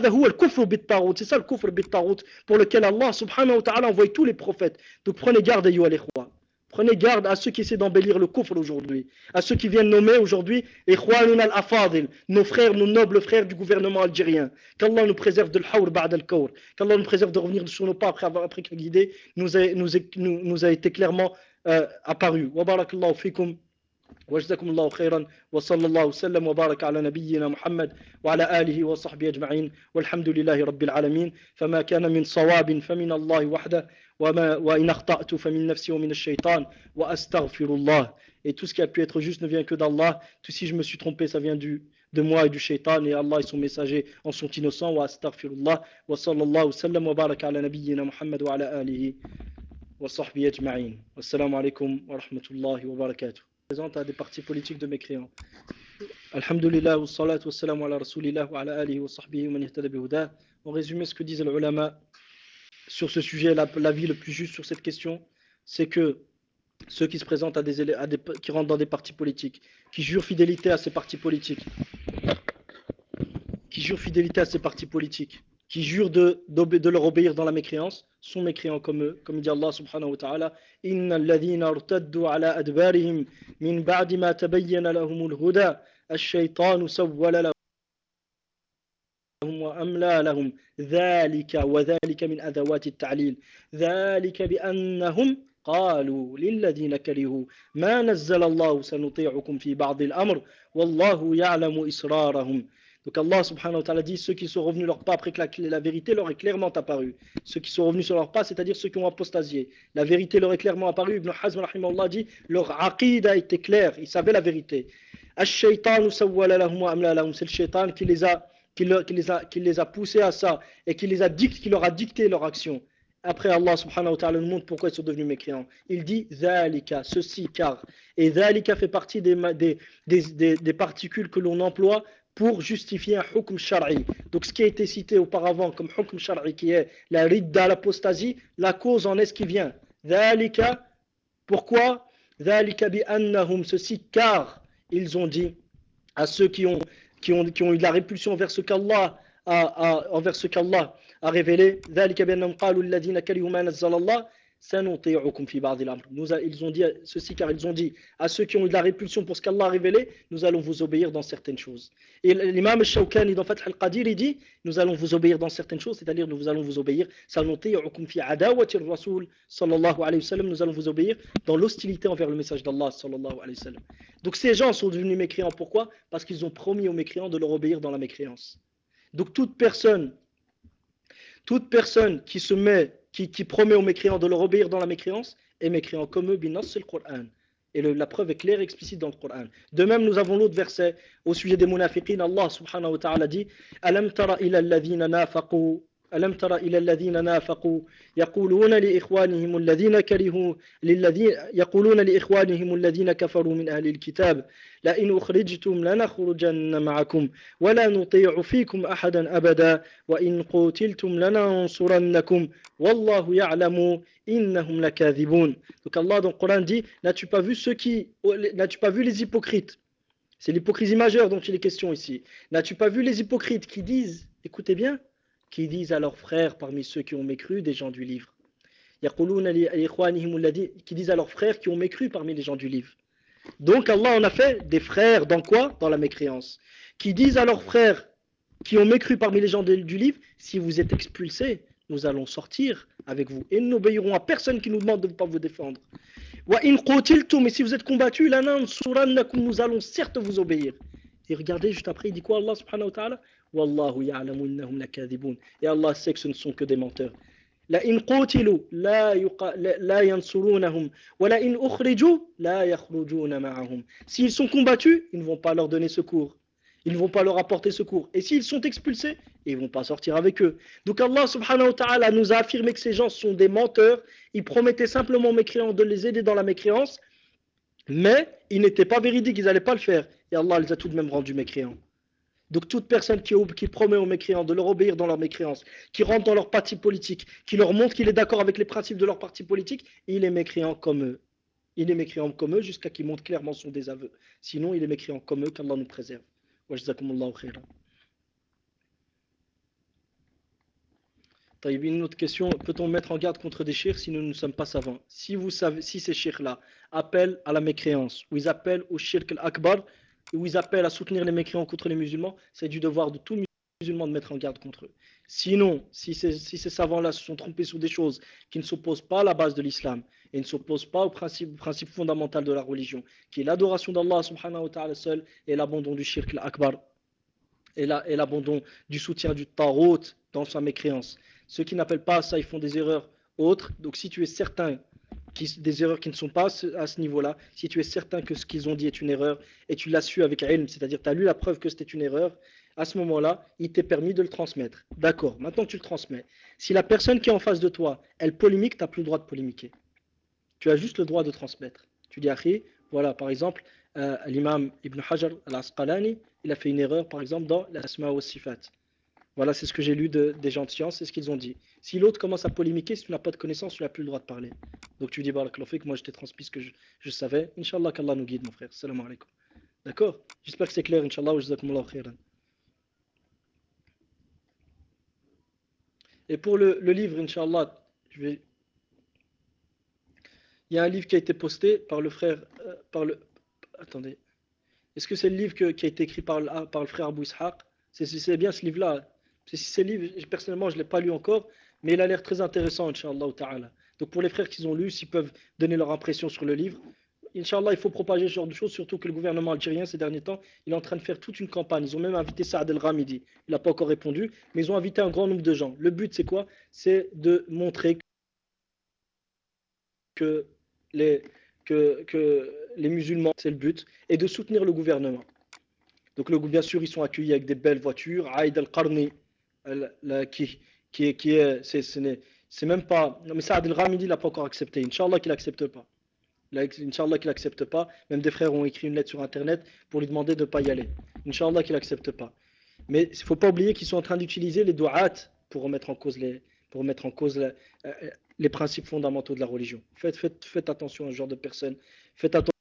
C'est ça le kufr bit tarout pour lequel Allah subhanahu wa ta'ala envoie tous les prophètes. Donc prenez garde, ayyuha al-ikhwa. Prenez garde à ceux qui essaient d'embellir le kufr aujourd'hui, à ceux qui viennent nommer aujourd'hui Ikhwanuna al-Afadil, nos frères, nos nobles frères du gouvernement algérien. Qu'Allah nous préserve de l'hawr ba'd al-kawr, qu'Allah nous préserve de revenir sur nos pas après que la guidée nous a été clairement apparu. Wa barakallahu fikum. وجزاكم الله خيرا وصلى الله وسلم وبارك على نبينا محمد وعلى آله وصحبه أجمعين والحمد لله رب العالمين فما كان من صواب فمن الله وحده وإن أخطأت فمن نفسي ومن الشيطان وأستغفر الله. Et tout ce qui a pu être juste ne vient que d'Allah. Tout si je me suis trompé, ça vient de moi et du shaitan, et Allah et son messager en sont innocents. Wa astaghfirullah wa sallallahu wa sallam wa baraka ala nabiyyina Muhammad wa ala alihi wa sahbihi ajma'in. Wassalamu alaikum wa rahmatullahi wa barakatuh. Présente à des partis politiques de mécréants. Alhamdulillah wa salatu wa salam ala rasulillah wa ala alihi wa sahbihi wa man ihtada bihuda. En résumé, ce que disent les ulama sur ce sujet, l'avis le plus juste sur cette question, c'est que ceux qui se présentent qui rentrent dans des partis politiques, qui jurent fidélité à ces partis politiques, qui jurent de leur obéir dans la mécréance, sont mécréants comme eux, comme dit Allah subhanahu wa ta'ala, Inna alladhina irtaddu ala adbarihim min ba'di ma tabayyana lahumul huda, ash-shaytanu sawwala lahum وأملى لهم ذلك وذلك من أدوات التعليل ذلك بأنهم قالوا للذين كرهوا ما نزل الله سنطيعكم في بعض الأمر والله يعلم إسرارهم. Donc Allah subhanahu wa ta'ala dit ceux qui sont revenus leur pas après que la vérité leur est clairement apparue. Ceux qui sont revenus sur leur pas, c'est-à-dire ceux qui ont apostasié. La vérité leur est clairement apparue. Ibn Hazm rahimahullah dit leur aqida était claire, ils savaient la vérité. Ash-shaytanu sawwala lahum wa amla lahum, c'est le shaytan qui les a poussés à ça et qui leur a dicté leur action. Après Allah subhanahu wa ta'ala nous montre pourquoi ils sont devenus mécréants. Il dit Zalika, ceci car. Et Zalika fait partie des particules que l'on emploie pour justifier un hukm shar'i. Donc ce qui a été cité auparavant comme hukm shar'i qui est la ridda, l'apostasie, la cause en est ce qui vient. Zalika, pourquoi Zalika bi annahum, ceci car ils ont dit à ceux qui ont eu de la répulsion envers ce qu'Allah a révélé. Ils ont dit ceci car ils ont dit à ceux qui ont eu de la répulsion pour ce qu'Allah a révélé, nous allons vous obéir dans certaines choses. Et l'imam al-Shawkani dans Fath al-Qadir il dit nous allons vous obéir dans certaines choses, c'est-à-dire nous allons vous obéir nous allons vous obéir dans l'hostilité envers le message d'Allah sallallahu alayhi wa sallam. Donc ces gens sont devenus mécréants, pourquoi? Parce qu'ils ont promis aux mécréants de leur obéir dans la mécréance. Donc toute personne qui promet aux mécréants de leur obéir dans la mécréance est mécréant comme eux, binas c'est le Coran. Et la preuve est claire et explicite dans le Coran. De même, nous avons l'autre verset au sujet des munafiqin. Allah subhanahu wa ta'ala dit Alam tara ila alladhina nafaqu ألم تر إلى الذين نافقوا يقولون لإخوانهم الذين كفروا من أهل الكتاب لئن أخرجتم لنخرجن معكم ولا نطيع فيكم أحدا أبدا وإن قتلتم لننصرنكم والله يعلم إنهم لكاذبون. Donc Allah dans le Coran dit n'as-tu pas vu les hypocrites? C'est l'hypocrisie majeure dont il est question ici. N'as-tu pas vu les hypocrites qui disent, écoutez bien, qui disent à leurs frères parmi ceux qui ont mécru des gens du livre, qui disent à leurs frères qui ont mécru parmi les gens du livre. Donc Allah en a fait des frères dans quoi? Dans la mécréance. Qui disent à leurs frères qui ont mécru parmi les gens du livre, si vous êtes expulsés, nous allons sortir avec vous et nous n'obéirons à personne qui nous demande de ne pas vous défendre. Et si vous êtes combattus, nous allons certes vous obéir. Et regardez juste après, il dit quoi Allah subhanahu wa ta'ala? Wallahu ya'lamu innahum lakadhibun. Et Allah sait que ce ne sont que des menteurs. La in qutilu la yansurunahum wa la in ukhriju la yakhrujuna ma'ahum. S'ils sont combattus, ils ne vont pas leur donner secours. Ils ne vont pas leur apporter secours. Et s'ils sont expulsés, ils ne vont pas sortir avec eux. Donc Allah subhanahu wa ta'ala nous a affirmé que ces gens sont des menteurs. Ils promettaient simplement aux mécréants de les aider dans la mécréance, mais ils n'étaient pas véridiques, ils n'allaient pas le faire. Et Allah les a tout de même rendus mécréants. Donc toute personne qui promet aux mécréants de leur obéir dans leur mécréance, qui rentre dans leur parti politique, qui leur montre qu'il est d'accord avec les principes de leur parti politique, il est mécréant comme eux. Il est mécréant comme eux jusqu'à qu'il montre clairement son désaveu. Sinon, il est mécréant comme eux, qu'Allah nous préserve. Wa jazakumullahu khairan. Une autre question, peut-on mettre en garde contre des chirs si nous ne sommes pas savants? Si ces chirs-là appellent à la mécréance, ou ils appellent au shirk al-akbar, ou ils appellent à soutenir les mécréants contre les musulmans, c'est du devoir de tout musulman de mettre en garde contre eux. Sinon, si ces savants-là se sont trompés sur des choses qui ne s'opposent pas à la base de l'islam, et ne s'opposent pas au principe fondamental de la religion, qui est l'adoration d'Allah subhanahu wa ta'ala seul, et l'abandon du shirk al-akbar, et l'abandon du soutien du tarot dans sa mécréance. Ceux qui n'appellent pas à ça, ils font des erreurs autres. Donc si tu es certain des erreurs qui ne sont pas à ce niveau-là, si tu es certain que ce qu'ils ont dit est une erreur et tu l'as su avec ilm, c'est-à-dire tu as lu la preuve que c'était une erreur, à ce moment-là, il t'est permis de le transmettre. D'accord, maintenant tu le transmets. Si la personne qui est en face de toi, elle polémique, tu n'as plus le droit de polémiquer. Tu as juste le droit de transmettre. Tu dis, Akhi, voilà, par exemple, l'imam Ibn Hajar al-Asqalani, il a fait une erreur, par exemple, dans l'asma wa sifat. Voilà, c'est ce que j'ai lu des gens de science, c'est ce qu'ils ont dit. Si l'autre commence à polémiquer, si tu n'as pas de connaissance, tu n'as plus le droit de parler. Donc tu dis, que moi je t'ai transmis ce que je savais. Inch'Allah, qu'Allah nous guide, mon frère. Salam alaikum. D'accord. J'espère que c'est clair, Inch'Allah, wa jazakumullahu khairan. Et pour le livre, Inch'Allah, il y a un livre qui a été posté par le frère, attendez, est-ce que c'est le livre qui a été écrit par le frère Abou Ishaq? C'est bien ce livre-là. Si c'est le livre, personnellement, je ne l'ai pas lu encore, mais il a l'air très intéressant, Inch'Allah ta'ala. Donc pour les frères qui ont lu, s'ils peuvent donner leur impression sur le livre, Inch'Allah, il faut propager ce genre de choses, surtout que le gouvernement algérien, ces derniers temps, il est en train de faire toute une campagne. Ils ont même invité Saad El-Ghamidi. Il n'a pas encore répondu, mais ils ont invité un grand nombre de gens. Le but, c'est quoi? C'est de montrer que les, que les musulmans, c'est le but, et de soutenir le gouvernement. Donc bien sûr, ils sont accueillis avec des belles voitures. Aïd al-Qarni, qui est, c'est même pas. Non, mais Saad el-Ghamidi l'a pas encore accepté. Inch'Allah qu'il accepte pas. Inch'Allah qu'il accepte pas. Même des frères ont écrit une lettre sur internet pour lui demander de ne pas y aller. Inch'Allah qu'il accepte pas. Mais il ne faut pas oublier qu'ils sont en train d'utiliser les du'at pour remettre en cause les principes fondamentaux de la religion. Faites attention à ce genre de personnes. Faites attention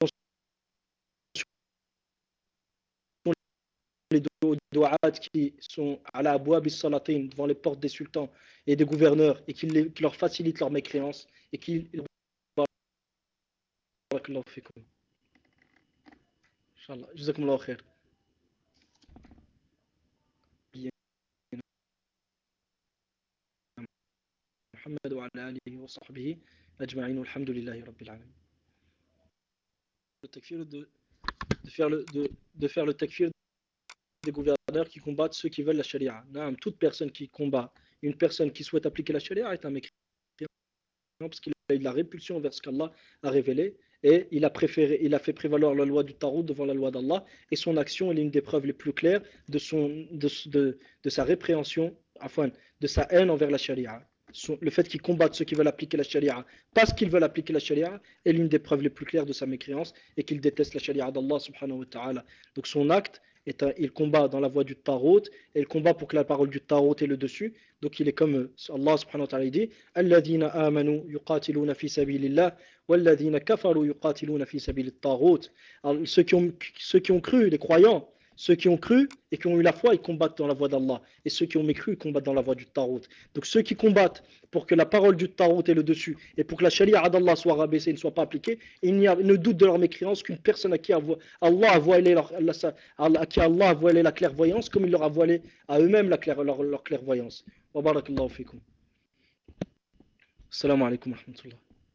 les du'at qui sont à la abouab salatin devant les portes des sultans et des gouverneurs et qui leur facilitent leur mécréance et qui barakallahu fikum. Inch'Allah. Jazakumullahu khair. محمد وعلى آله وصحبه أجمعين والحمد لله رب العالمين. Le takfir de faire le takfir des gouverneurs qui combattent ceux qui veulent la charia. Non, toute personne qui combat une personne qui souhaite appliquer la charia est un mécréant parce qu'il a eu de la répulsion vers ce qu'Allah a révélé et il a fait prévaloir la loi du Tarout devant la loi d'Allah et son action est l'une des preuves les plus claires de sa répréhension, enfin, de sa haine envers la charia. Le fait qu'il combatte ceux qui veulent appliquer la charia parce qu'ils veulent appliquer la charia est l'une des preuves les plus claires de sa mécréance et qu'il déteste la charia d'Allah subhanahu wa ta'ala. Donc son acte, il combat dans la voie du Tarot et il combat pour que la parole du Tarot ait le dessus. Donc il est comme Allah subhanahu wa ta'ala dit Alladhina amanu yuqatiluna fi sabilillah walladhina kafaru yuqatiluna fi sabilit Tarot. Ceux qui ont cru, les croyants, ceux qui ont cru et qui ont eu la foi, ils combattent dans la voie d'Allah. Et ceux qui ont mécru, ils combattent dans la voie du Tarot. Donc ceux qui combattent pour que la parole du Tarot ait le dessus et pour que la charia d'Allah soit rabaissée et ne soit pas appliquée, il n'y a ne doute de leur mécréance qu'une personne à qui Allah a voilé à qui Allah a voilé la clairvoyance comme il leur a voilé à eux-mêmes leur clairvoyance. Wa barakallahu fikum. Assalamu alaikum wa rahmatullah.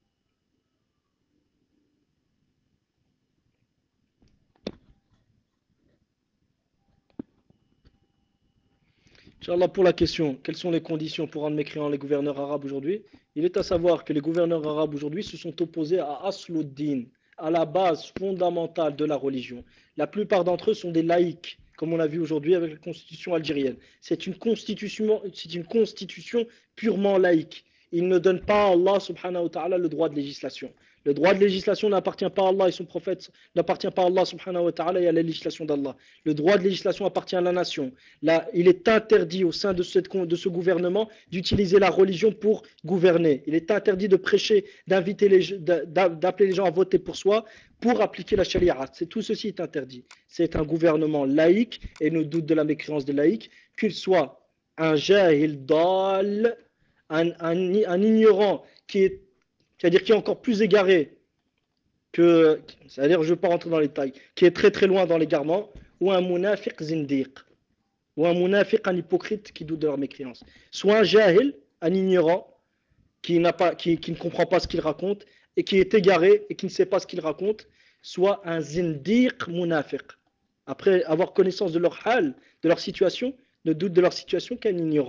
Inch'Allah, pour la question, quelles sont les conditions pour rendre mécréants les gouverneurs arabes aujourd'hui? Il est à savoir que les gouverneurs arabes aujourd'hui se sont opposés à Asluddin, à la base fondamentale de la religion. La plupart d'entre eux sont des laïcs, comme on l'a vu aujourd'hui avec la constitution algérienne. C'est une constitution purement laïque. Il ne donne pas à Allah subhanahu wa ta'ala le droit de législation. Le droit de législation n'appartient pas à Allah et son prophète, n'appartient pas à Allah subhanahu wa ta'ala et à la législation d'Allah. Le droit de législation appartient à la nation. Là, il est interdit au sein de ce gouvernement d'utiliser la religion pour gouverner. Il est interdit de prêcher, d'appeler les gens à voter pour soi, pour appliquer la charia. Tout ceci est interdit. C'est un gouvernement laïque et ne doute de la mécréance des laïcs, qu'il soit un jahil dal, un ignorant c'est-à-dire qui est encore plus égaré c'est-à-dire je ne veux pas rentrer dans les détails, qui est très très loin dans l'égarement, ou un munafiq zindiq, ou un munafiq, un hypocrite qui doute de leur mécréance. Soit un jahil, un ignorant, qui ne comprend pas ce qu'il raconte, et qui est égaré, et qui ne sait pas ce qu'il raconte, soit un zindiq munafiq. Après avoir connaissance de leur hal, de leur situation, ne doute de leur situation qu'un ignorant,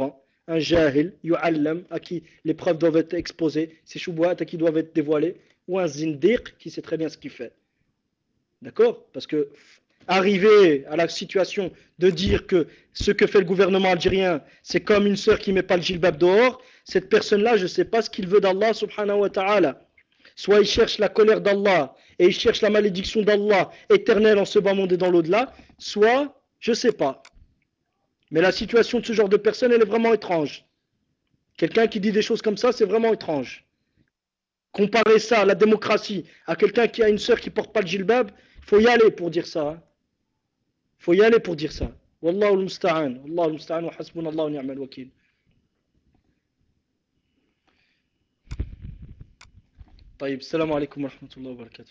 un jahil, yu'allam, à qui les preuves doivent être exposées, ces shubuhat à qui doivent être dévoilées, ou un zindiq qui sait très bien ce qu'il fait. D'accord? Parce que arriver à la situation de dire que ce que fait le gouvernement algérien, c'est comme une sœur qui met pas le djilbab dehors, cette personne-là, je ne sais pas ce qu'il veut d'Allah subhanahu wa ta'ala. Soit il cherche la colère d'Allah et il cherche la malédiction d'Allah éternelle en ce bas monde et dans l'au-delà, soit, je ne sais pas. Mais la situation de ce genre de personne, elle est vraiment étrange. Quelqu'un qui dit des choses comme ça, c'est vraiment étrange. Comparer ça à la démocratie, à quelqu'un qui a une sœur qui porte pas le djilbab, il faut y aller pour dire ça. Il faut y aller pour dire ça. Wallahu al-musta'an. Wallahu al-musta'an wa hasbunallahu wa ni'mal wakil. طيب السلام عليكم ورحمة الله وبركاته.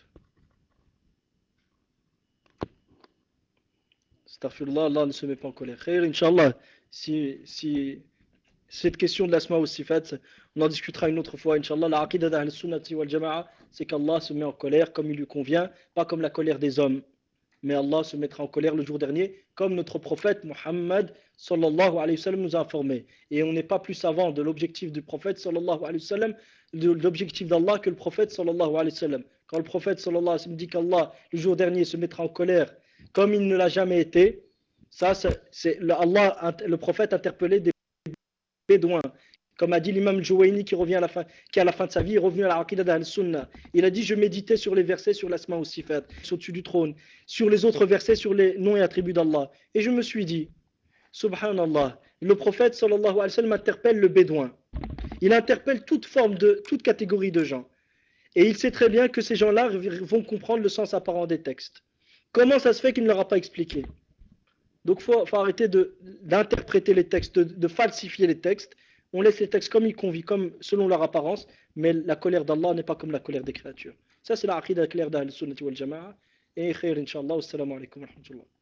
Astaghfirullah, Allah ne se met pas en colère. Khair, Inch'Allah, si cette question de l'asma ou sifat, on en discutera une autre fois, Inch'Allah. La aqidah d'ahl sunnati wal jama'a, c'est qu'Allah se met en colère comme il lui convient, pas comme la colère des hommes. Mais Allah se mettra en colère le jour dernier, comme notre prophète Muhammad sallallahu alayhi wa sallam nous a informé. Et on n'est pas plus savant de l'objectif du prophète sallallahu alayhi wa sallam, de l'objectif d'Allah que le prophète sallallahu alayhi wa sallam. Quand le prophète sallallahu alayhi wa sallam dit qu'Allah le jour dernier se mettra en colère comme il ne l'a jamais été, ça c'est le prophète interpellé des bédouins. Comme a dit l'imam Jouaini qui à la fin de sa vie est revenu à la Aqidah d'Al-Sunnah. Il a dit: je méditais sur les versets sur l'Asma ou Sifat, au-dessus du trône, sur les autres versets sur les noms et attributs d'Allah. Et je me suis dit, subhanallah, le prophète sallallahu alayhi wa sallam interpelle le bédouin. Il interpelle toute catégorie de gens. Et il sait très bien que ces gens-là vont comprendre le sens apparent des textes. Comment ça se fait qu'il ne leur a pas expliqué? Donc faut arrêter d'interpréter les textes, de falsifier les textes. On laisse les textes comme ils conviennent, comme selon leur apparence, mais la colère d'Allah n'est pas comme la colère des créatures. Ça c'est la aqidah claire d'Ahl Sunnati wal Jama'a. Et khair, Inch'Allah. Wassalamu alaikum wa rahmatullah.